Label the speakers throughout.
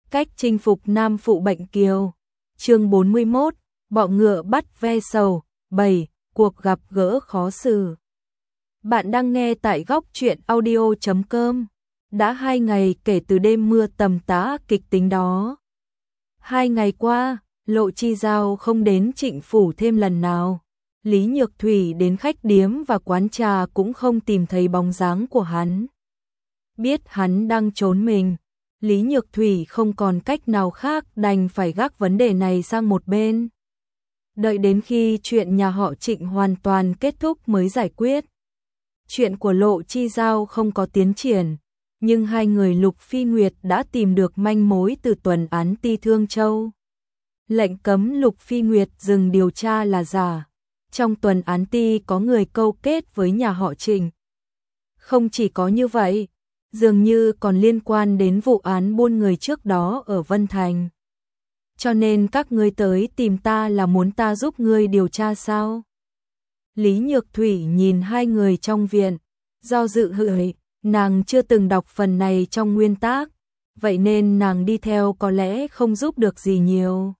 Speaker 1: cách chinh phục nam phụ bệnh kiều. Chương 41, bọ ngựa bắt ve sầu. 7. Cuộc gặp gỡ khó xử. Bạn đang nghe tại góc truyện audio.com. Đã 2 ngày kể từ đêm mưa tầm tã kịch tính đó. 2 ngày qua, Lộ Chi Giao không đến Trịnh phủ thêm lần nào. Lý Nhược Thủy đến khách điếm và quán trà cũng không tìm thấy bóng dáng của hắn. Biết hắn đang trốn mình, Lý Nhược Thủy không còn cách nào khác đành phải gác vấn đề này sang một bên. Đợi đến khi chuyện nhà họ Trịnh hoàn toàn kết thúc mới giải quyết. Chuyện của Lộ Chi Giao không có tiến triển, nhưng hai người Lục Phi Nguyệt đã tìm được manh mối từ Tuần án Ti Thương Châu. Lệnh cấm Lục Phi Nguyệt dừng điều tra là giả. Trong Tuần án Ti có người câu kết với nhà họ Trịnh. Không chỉ có như vậy, dường như còn liên quan đến vụ án buôn người trước đó ở Vân Thành. Cho nên các ngươi tới tìm ta là muốn ta giúp ngươi điều tra sao? Lý Nhược Thủy nhìn hai người trong viện, do dự hửi, nàng chưa từng đọc phần này trong nguyên tác, vậy nên nàng đi theo có lẽ không giúp được gì nhiều.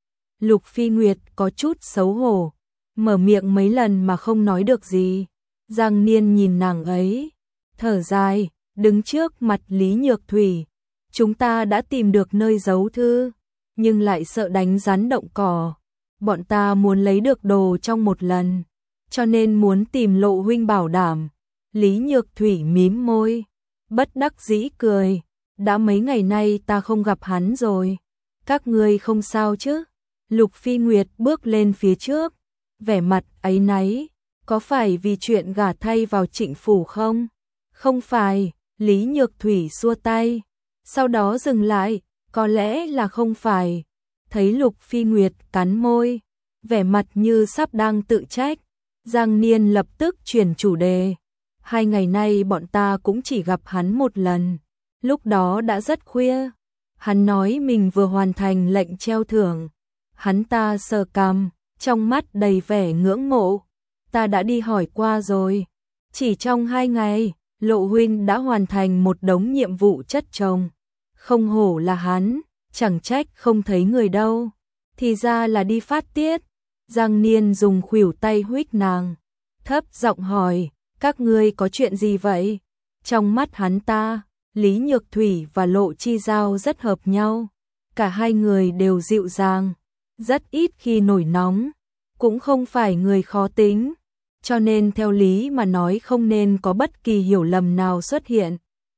Speaker 1: Lục Phi Nguyệt có chút xấu hổ, mở miệng mấy lần mà không nói được gì. Giang Niên nhìn nàng ấy, thở dài, đứng trước mặt Lý Nhược Thủy. Chúng ta đã tìm được nơi giấu thư, nhưng lại sợ đánh rắn động cỏ. Bọn ta muốn lấy được đồ trong một lần, cho nên muốn tìm Lộ huynh bảo đảm. Lý Nhược Thủy mím môi, bất đắc dĩ cười. Đã mấy ngày nay ta không gặp hắn rồi. Các ngươi không sao chứ? Lục Phi Nguyệt bước lên phía trước, vẻ mặt áy náy. Có phải vì chuyện gả thay vào Trịnh phủ không? Không phải. Lý Nhược Thủy xua tay, sau đó dừng lại, có lẽ là không phải. Thấy Lục Phi Nguyệt cắn môi, vẻ mặt như sắp đang tự trách, Giang Niên lập tức chuyển chủ đề. 2 ngày nay bọn ta cũng chỉ gặp hắn một lần, lúc đó đã rất khuya. Hắn nói mình vừa hoàn thành lệnh treo thưởng. Hắn ta sờ cằm, trong mắt đầy vẻ ngưỡng mộ. Ta đã đi hỏi qua rồi, chỉ trong 2 ngày. Lộ huynh đã hoàn thành một đống nhiệm vụ chất chồng. Không hổ là hắn, chẳng trách không thấy người đâu. Thì ra là đi phát tiết. Giang Niên dùng khuỷu tay huých nàng, thấp giọng hỏi, các ngươi có chuyện gì vậy? Trong mắt hắn ta, Lý Nhược Thủy và Lộ Chi Giao rất hợp nhau. Cả hai người đều dịu dàng, rất ít khi nổi nóng, cũng không phải người khó tính. Cho nên theo lý mà nói không nên có bất kỳ hiểu lầm nào xuất hiện.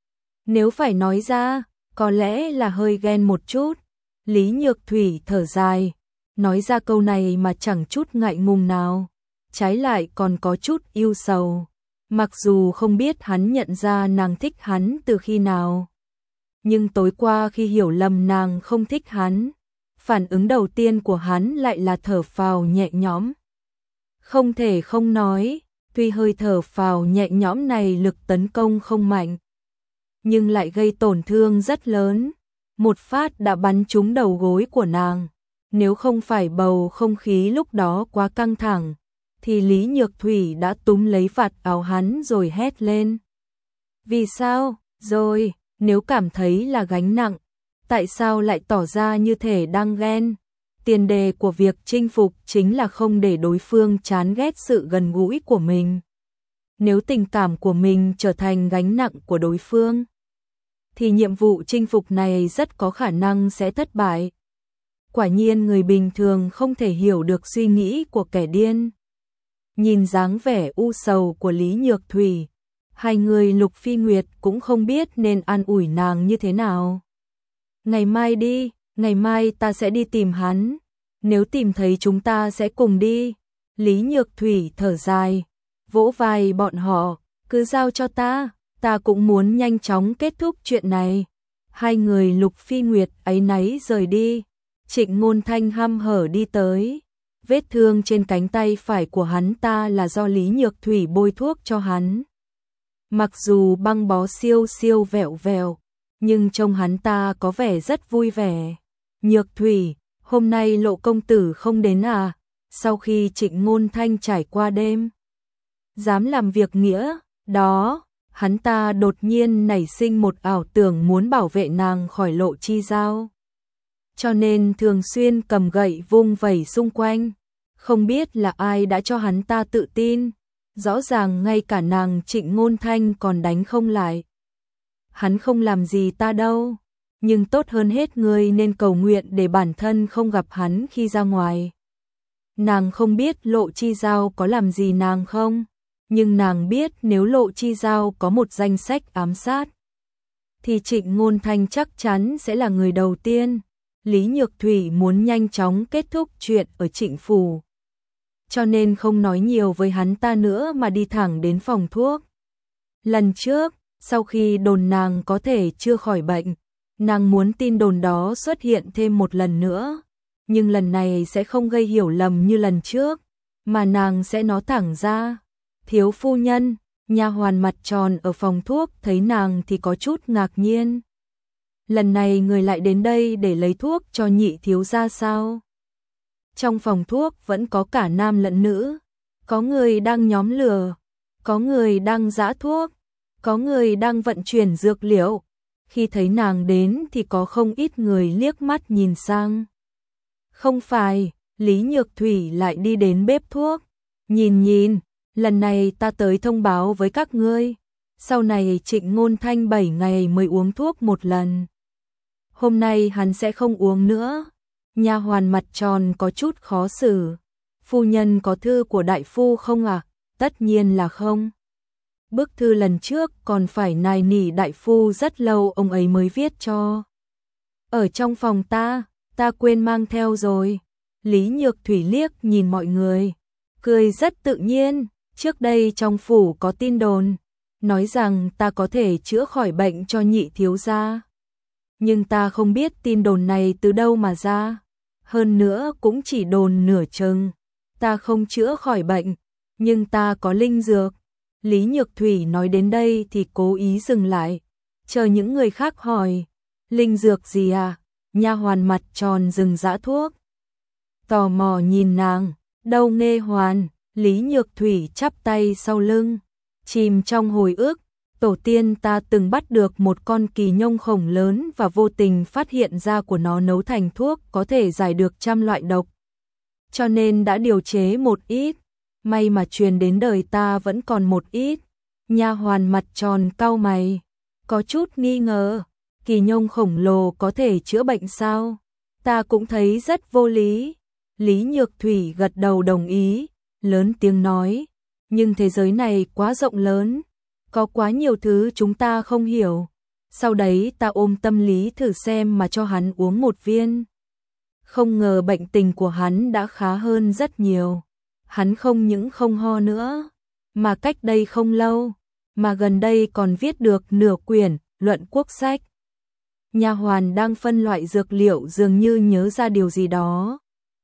Speaker 1: Nếu phải nói ra, có lẽ là hơi ghen một chút. Lý Nhược Thủy thở dài, nói ra câu này mà chẳng chút ngại ngùng nào, trái lại còn có chút yêu sầu. Mặc dù không biết hắn nhận ra nàng thích hắn từ khi nào, nhưng tối qua khi hiểu lầm nàng không thích hắn, phản ứng đầu tiên của hắn lại là thở phào nhẹ nhõm. Không thể không nói, tuy hơi thở phào nhẹ nhõm này lực tấn công không mạnh, nhưng lại gây tổn thương rất lớn. Một phát đã bắn trúng đầu gối của nàng. Nếu không phải bầu không khí lúc đó quá căng thẳng, thì Lý Nhược Thủy đã túm lấy vạt áo hắn rồi hét lên. Vì sao? Rồi, nếu cảm thấy là gánh nặng, tại sao lại tỏ ra như thể đang ghen? Tiền đề của việc chinh phục chính là không để đối phương chán ghét sự gần gũi của mình. Nếu tình cảm của mình trở thành gánh nặng của đối phương, thì nhiệm vụ chinh phục này rất có khả năng sẽ thất bại. Quả nhiên người bình thường không thể hiểu được suy nghĩ của kẻ điên. Nhìn dáng vẻ u sầu của Lý Nhược Thủy, hai người Lục Phi Nguyệt cũng không biết nên an ủi nàng như thế nào. Ngày mai đi. Ngày mai ta sẽ đi tìm hắn. Nếu tìm thấy chúng ta sẽ cùng đi. Lý Nhược Thủy thở dài, vỗ vai bọn họ, cứ giao cho ta cũng muốn nhanh chóng kết thúc chuyện này. Hai người Lục Phi Nguyệt áy náy rời đi. Trịnh Ngôn Thanh hăm hở đi tới. Vết thương trên cánh tay phải của hắn ta là do Lý Nhược Thủy bôi thuốc cho hắn. Mặc dù băng bó siêu siêu vẹo vẹo, nhưng trông hắn ta có vẻ rất vui vẻ. Nhược Thủy, hôm nay Lộ công tử không đến à? Sau khi Trịnh Ngôn Thanh trải qua đêm dám làm việc nghĩa đó, hắn ta đột nhiên nảy sinh một ảo tưởng muốn bảo vệ nàng khỏi Lộ Chi Giao. cho nên thường xuyên cầm gậy vung vẩy xung quanh. Không biết là ai đã cho hắn ta tự tin, rõ ràng ngay cả nàng Trịnh Ngôn Thanh còn đánh không lại. Hắn không làm gì ta đâu, nhưng tốt hơn hết ngươi nên cầu nguyện để bản thân không gặp hắn khi ra ngoài. Nàng không biết Lộ Chi Giao có làm gì nàng không, nhưng nàng biết nếu Lộ Chi Giao có một danh sách ám sát, thì Trịnh Ngôn Thanh chắc chắn sẽ là người đầu tiên. Lý Nhược Thủy muốn nhanh chóng kết thúc chuyện ở Trịnh phủ, cho nên không nói nhiều với hắn ta nữa mà đi thẳng đến phòng thuốc. Lần trước, sau khi đồn nàng có thể chưa khỏi bệnh, nàng muốn tin đồn đó xuất hiện thêm một lần nữa, nhưng lần này sẽ không gây hiểu lầm như lần trước, mà nàng sẽ nói thẳng ra. Thiếu phu nhân, nha hoàn mặt tròn ở phòng thuốc thấy nàng thì có chút ngạc nhiên. Lần này người lại đến đây để lấy thuốc cho nhị thiếu gia sao? Trong phòng thuốc vẫn có cả nam lẫn nữ, có người đang nhóm lửa, có người đang giã thuốc, có người đang vận chuyển dược liệu. Khi thấy nàng đến thì có không ít người liếc mắt nhìn sang. Không phải, Lý Nhược Thủy lại đi đến bếp thuốc. Nhìn, lần này ta tới thông báo với các ngươi. Sau này Trịnh Ngôn Thanh 7 ngày mới uống thuốc một lần. Hôm nay hắn sẽ không uống nữa. Nha hoàn mặt tròn có chút khó xử. Phu nhân có thư của đại phu không ạ? Tất nhiên là không. Bức thư lần trước còn phải nài nỉ đại phu rất lâu ông ấy mới viết cho. Ở trong phòng ta quên mang theo rồi. Lý Nhược Thủy liếc nhìn mọi người, cười rất tự nhiên. Trước đây trong phủ có tin đồn, nói rằng ta có thể chữa khỏi bệnh cho nhị thiếu gia. Nhưng ta không biết tin đồn này từ đâu mà ra. Hơn nữa cũng chỉ đồn nửa chừng. Ta không chữa khỏi bệnh, nhưng ta có linh dược. Lý Nhược Thủy nói đến đây thì cố ý dừng lại, chờ những người khác hỏi. Linh dược gì à? Nha hoàn mặt tròn dừng giã thuốc, tò mò nhìn nàng. Đâu Nghê Hoàn. Lý Nhược Thủy chắp tay sau lưng, chìm trong hồi ức. Tổ tiên ta từng bắt được một con kỳ nhông khổng lớn và vô tình phát hiện ra của nó nấu thành thuốc có thể giải được trăm loại độc, cho nên đã điều chế một ít. May mà truyền đến đời ta vẫn còn một ít. Nha hoàn mặt tròn cau mày, có chút nghi ngờ. Kỳ nhông khổng lồ có thể chữa bệnh sao? Ta cũng thấy rất vô lý. Lý Nhược Thủy gật đầu đồng ý, lớn tiếng nói. Nhưng thế giới này quá rộng lớn, có quá nhiều thứ chúng ta không hiểu. Sau đấy ta ôm tâm lý thử xem mà cho hắn uống một viên. Không ngờ bệnh tình của hắn đã khá hơn rất nhiều. Hắn không những không ho nữa, mà cách đây không lâu, mà gần đây còn viết được nửa quyển luận quốc sách. Nha hoàn đang phân loại dược liệu dường như nhớ ra điều gì đó.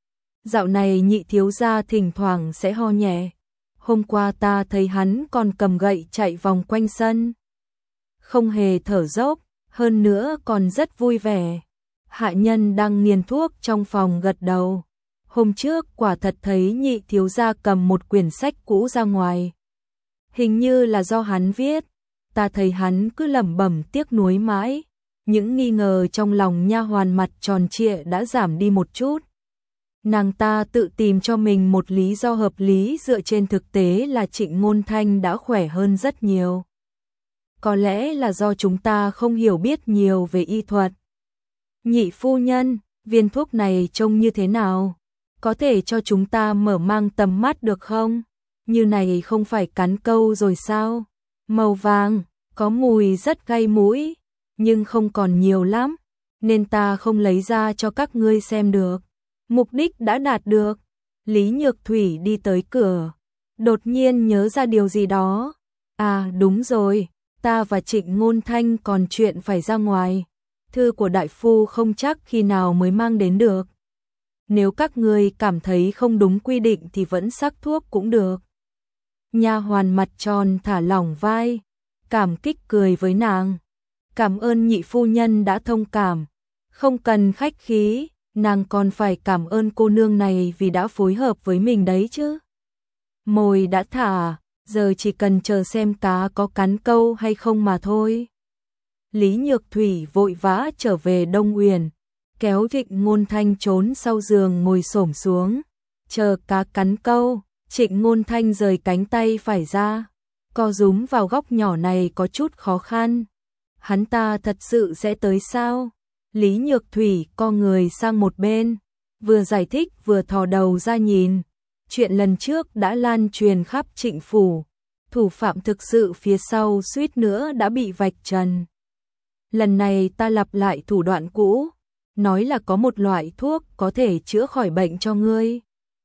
Speaker 1: Dạo này nhị thiếu gia thỉnh thoảng sẽ ho nhẹ. Hôm qua ta thấy hắn còn cầm gậy chạy vòng quanh sân, không hề thở dốc, hơn nữa còn rất vui vẻ. Hạ nhân đang nghiền thuốc trong phòng gật đầu. Hôm trước quả thật thấy nhị thiếu gia cầm một quyển sách cũ ra ngoài. Hình như là do hắn viết. Ta thấy hắn cứ lẩm bẩm tiếc nuối mãi. Những nghi ngờ trong lòng nha hoàn mặt tròn trịa đã giảm đi một chút. Nàng ta tự tìm cho mình một lý do hợp lý dựa trên thực tế là Trịnh Ngôn Thanh đã khỏe hơn rất nhiều. Có lẽ là do chúng ta không hiểu biết nhiều về y thuật. Nhị phu nhân, viên thuốc này trông như thế nào? Có thể cho chúng ta mở mang tầm mắt được không? Như này không phải cắn câu rồi sao? Màu vàng, có mùi rất gây mũi, nhưng không còn nhiều lắm, nên ta không lấy ra cho các ngươi xem được. Mục đích đã đạt được. Lý Nhược Thủy đi tới cửa, đột nhiên nhớ ra điều gì đó. À đúng rồi, ta và Trịnh Ngôn Thanh còn chuyện phải ra ngoài. Thư của đại phu không chắc khi nào mới mang đến được. Nếu các ngươi cảm thấy không đúng quy định thì vẫn sắc thuốc cũng được. Nha hoàn mặt tròn thả lỏng vai, cảm kích cười với nàng. Cảm ơn nhị phu nhân đã thông cảm. Không cần khách khí, nàng còn phải cảm ơn cô nương này vì đã phối hợp với mình đấy chứ. Mồi đã thả, giờ chỉ cần chờ xem cá có cắn câu hay không mà thôi. Lý Nhược Thủy vội vã trở về Đông Uyển, kéo Trịnh Ngôn Thanh trốn sau giường ngồi xổm xuống, chờ cá cắn câu. Trịnh Ngôn Thanh rời cánh tay phải ra, co rúm vào góc nhỏ này có chút khó khăn. Hắn ta thật sự sẽ tới sao? Lý Nhược Thủy co người sang một bên, vừa giải thích vừa thò đầu ra nhìn. Chuyện lần trước đã lan truyền khắp Trịnh phủ, thủ phạm thực sự phía sau suýt nữa đã bị vạch trần. Lần này ta lặp lại thủ đoạn cũ, nói là có một loại thuốc có thể chữa khỏi bệnh cho ngươi.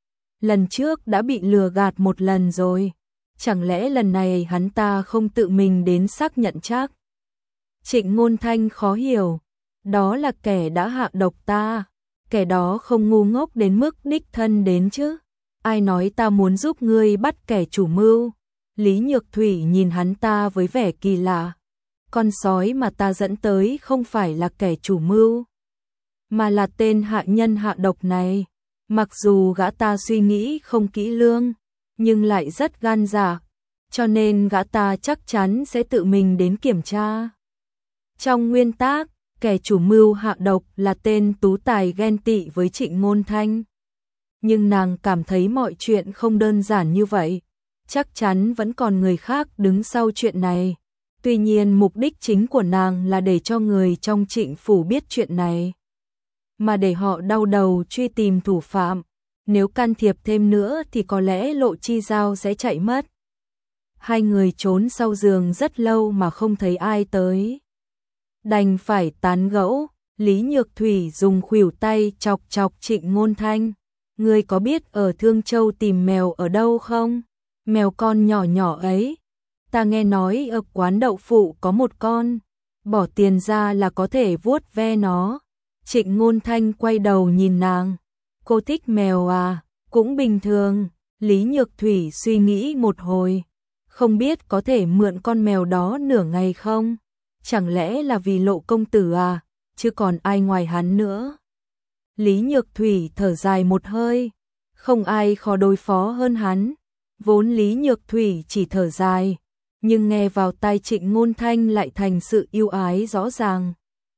Speaker 1: Lần trước đã bị lừa gạt một lần rồi, chẳng lẽ lần này hắn ta không tự mình đến xác nhận chắc? Trịnh Ngôn Thanh khó hiểu, đó là kẻ đã hạ độc ta, kẻ đó không ngu ngốc đến mức đích thân đến chứ. Ai nói ta muốn giúp ngươi bắt kẻ chủ mưu? Lý Nhược Thủy nhìn hắn ta với vẻ kỳ lạ. Con sói mà ta dẫn tới không phải là kẻ chủ mưu, mà là tên hạ nhân hạ độc này. Mặc dù gã ta suy nghĩ không kỹ lưỡng, nhưng lại rất gan dạ, cho nên gã ta chắc chắn sẽ tự mình đến kiểm tra. Trong nguyên tắc, kẻ chủ mưu hạ độc là tên tú tài ghen tị với Trịnh Ngôn Thanh. Nhưng nàng cảm thấy mọi chuyện không đơn giản như vậy, chắc chắn vẫn còn người khác đứng sau chuyện này. Tuy nhiên mục đích chính của nàng là để cho người trong Trịnh phủ biết chuyện này, mà để họ đau đầu truy tìm thủ phạm. Nếu can thiệp thêm nữa thì có lẽ Lộ Chi Giao sẽ chạy mất. Hai người trốn sau giường rất lâu mà không thấy ai tới, đành phải tán gẫu. Lý Nhược Thủy dùng khuỷu tay chọc chọc Trịnh Ngôn Thanh. Ngươi có biết ở Thương Châu tìm mèo ở đâu không? Mèo con nhỏ nhỏ ấy. Ta nghe nói ở quán đậu phụ có một con, bỏ tiền ra là có thể vuốt ve nó. Trịnh Ngôn Thanh quay đầu nhìn nàng. Cô thích mèo à? Cũng bình thường. Lý Nhược Thủy suy nghĩ một hồi. Không biết có thể mượn con mèo đó nửa ngày không? Chẳng lẽ là vì Lộ công tử à? Chứ còn ai ngoài hắn nữa? Lý Nhược Thủy thở dài một hơi. Không ai khó đối phó hơn hắn. Vốn Lý Nhược Thủy chỉ thở dài, nhưng nghe vào tai Trịnh Ngôn Thanh lại thành sự yêu ái rõ ràng.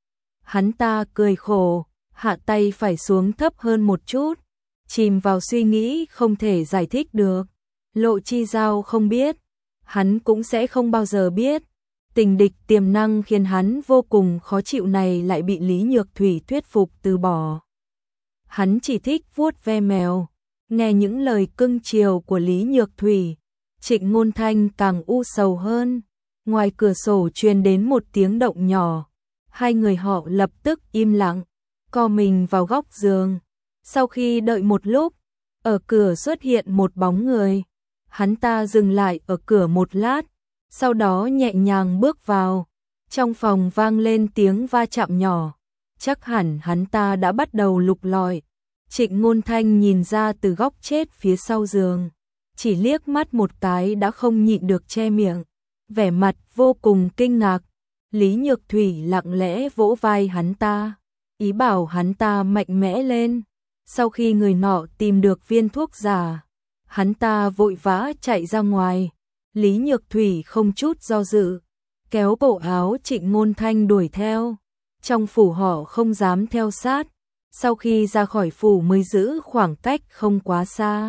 Speaker 1: Hắn ta cười khổ, hạ tay phải xuống thấp hơn một chút, chìm vào suy nghĩ không thể giải thích được. Lộ Chi Giao không biết, hắn cũng sẽ không bao giờ biết. Tình địch tiềm năng khiến hắn vô cùng khó chịu này lại bị Lý Nhược Thủy thuyết phục từ bỏ. Hắn chỉ thích vuốt ve mèo. Nghe những lời cưng chiều của Lý Nhược Thủy, Trịnh Ngôn Thanh càng u sầu hơn. Ngoài cửa sổ truyền đến một tiếng động nhỏ. Hai người họ lập tức im lặng, co mình vào góc giường. Sau khi đợi một lúc, ở cửa xuất hiện một bóng người. Hắn ta dừng lại ở cửa một lát, sau đó nhẹ nhàng bước vào. Trong phòng vang lên tiếng va chạm nhỏ. Chắc hẳn hắn ta đã bắt đầu lục lọi. Trịnh Ngôn Thanh nhìn ra từ góc chết phía sau giường, chỉ liếc mắt một cái đã không nhịn được che miệng, vẻ mặt vô cùng kinh ngạc. Lý Nhược Thủy lặng lẽ vỗ vai hắn ta, ý bảo hắn ta mạnh mẽ lên. Sau khi người nọ tìm được viên thuốc giả, hắn ta vội vã chạy ra ngoài. Lý Nhược Thủy không chút do dự, kéo cổ áo Trịnh Ngôn Thanh đuổi theo. Trong phủ họ không dám theo sát, sau khi ra khỏi phủ mới giữ khoảng cách không quá xa.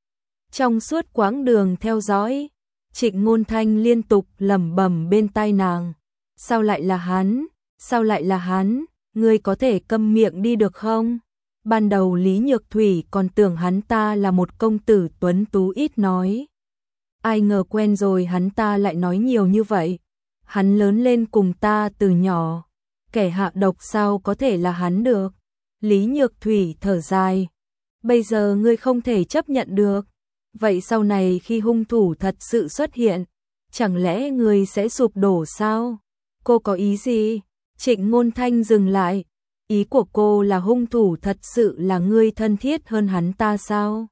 Speaker 1: Trong suốt quãng đường theo dõi, Trịnh Ngôn Thanh liên tục lẩm bẩm bên tai nàng. Sao lại là hắn? Sao lại là hắn? Ngươi có thể câm miệng đi được không? Ban đầu Lý Nhược Thủy còn tưởng hắn ta là một công tử tuấn tú ít nói. Ai ngờ quen rồi hắn ta lại nói nhiều như vậy. Hắn lớn lên cùng ta từ nhỏ, kẻ hạ độc sao có thể là hắn được? Lý Nhược Thủy thở dài. Bây giờ ngươi không thể chấp nhận được. Vậy sau này khi hung thủ thật sự xuất hiện, chẳng lẽ ngươi sẽ sụp đổ sao? Cô có ý gì? Trịnh Ngôn Thanh dừng lại. Ý của cô là hung thủ thật sự là ngươi thân thiết hơn hắn ta sao?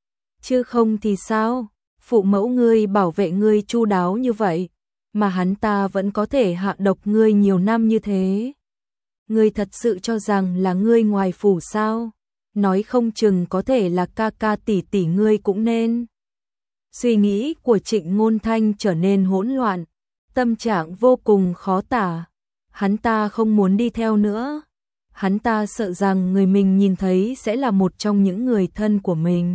Speaker 1: Chứ không thì sao? Phụ mẫu ngươi bảo vệ ngươi chu đáo như vậy, mà hắn ta vẫn có thể hạ độc ngươi nhiều năm như thế. Ngươi thật sự cho rằng là ngươi ngoài phủ sao? Nói không chừng có thể là ca ca tỷ tỷ ngươi cũng nên. Suy nghĩ của Trịnh Ngôn Thanh trở nên hỗn loạn, tâm trạng vô cùng khó tả. Hắn ta không muốn đi theo nữa, hắn ta sợ rằng người mình nhìn thấy sẽ là một trong những người thân của mình.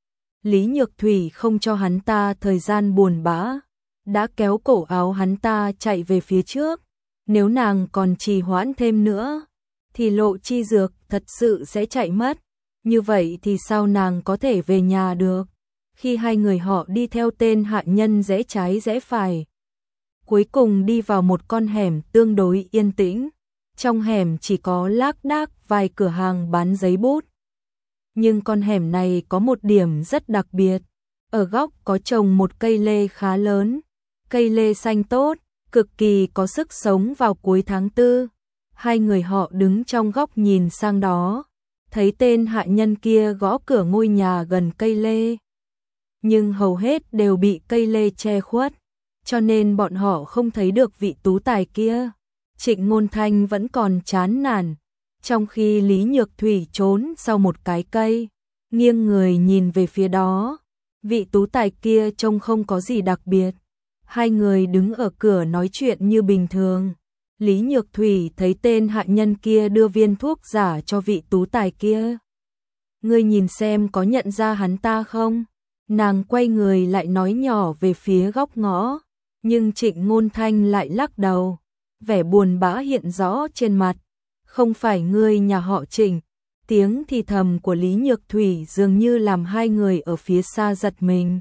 Speaker 1: Lý Nhược Thủy không cho hắn ta thời gian buồn bã, đã kéo cổ áo hắn ta chạy về phía trước. Nếu nàng còn trì hoãn thêm nữa, thì Lộ Chi Dược thật sự sẽ chạy mất. Như vậy thì sao nàng có thể về nhà được? Khi hai người họ đi theo tên hạ nhân rẽ trái rẽ phải, cuối cùng đi vào một con hẻm tương đối yên tĩnh. Trong hẻm chỉ có lác đác vài cửa hàng bán giấy bút. Nhưng con hẻm này có một điểm rất đặc biệt. Ở góc có trồng một cây lê khá lớn. Cây lê xanh tốt, cực kỳ có sức sống vào cuối tháng 4. Hai người họ đứng trong góc nhìn sang đó, thấy tên hạ nhân kia gõ cửa ngôi nhà gần cây lê. Nhưng hầu hết đều bị cây lê che khuất, cho nên bọn họ không thấy được vị tú tài kia. Trịnh Ngôn Thanh vẫn còn chán nản, trong khi Lý Nhược Thủy trốn sau một cái cây, nghiêng người nhìn về phía đó. Vị tú tài kia trông không có gì đặc biệt. Hai người đứng ở cửa nói chuyện như bình thường. Lý Nhược Thủy thấy tên hạ nhân kia đưa viên thuốc giả cho vị tú tài kia. Ngươi nhìn xem có nhận ra hắn ta không? Nàng quay người lại nói nhỏ về phía góc ngõ, nhưng Trịnh Ngôn Thanh lại lắc đầu, vẻ buồn bã hiện rõ trên mặt. Không phải ngươi nhà họ Trịnh. Tiếng thì thầm của Lý Nhược Thủy dường như làm hai người ở phía xa giật mình,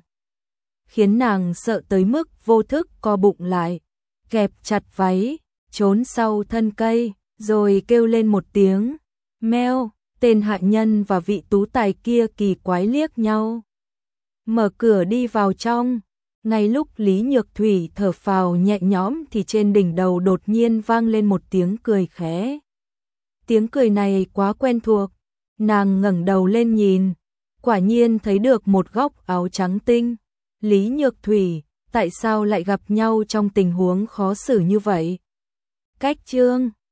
Speaker 1: khiến nàng sợ tới mức vô thức co bụng lại, kẹp chặt váy, trốn sau thân cây, rồi kêu lên một tiếng, meo. Tên hạ nhân và vị tú tài kia kỳ quái liếc nhau, mở cửa đi vào trong. Ngay lúc Lý Nhược Thủy thở phào nhẹ nhõm thì trên đỉnh đầu đột nhiên vang lên một tiếng cười khẽ. Tiếng cười này quá quen thuộc, nàng ngẩng đầu lên nhìn, quả nhiên thấy được một góc áo trắng tinh. Lý Nhược Thủy, tại sao lại gặp nhau trong tình huống khó xử như vậy? Cách chương